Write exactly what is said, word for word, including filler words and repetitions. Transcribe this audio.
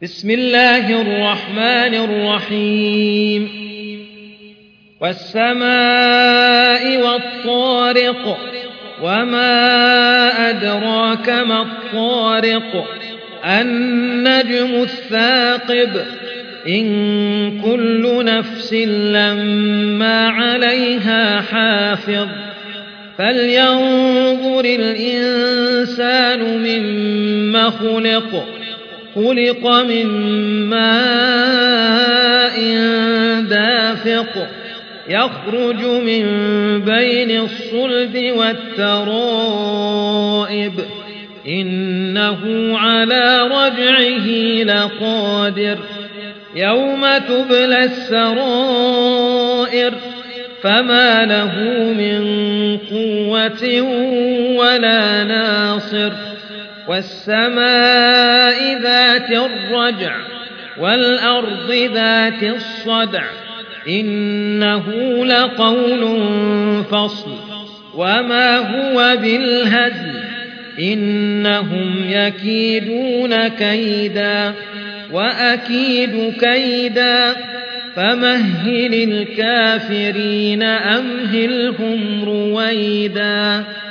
بسم الله الرحمن الرحيم والسماء والطارق وما أدراك ما الطارق النجم الثاقب إن كل نفس لما عليها حافظ فلينظر الإنسان مما خلق خلق من ماء دافق يخرج من بين الصلب والترائب إنه على رجعه لقادر يوم تبلى السرائر فما له من قوة ولا ناصر والسماء ذات الرجع والأرض ذات الصدع إنه لقول فصل وما هو بالهزل إنهم يكيدون كيدا وأكيد كيدا فمهل الكافرين أمهلهم رويدا.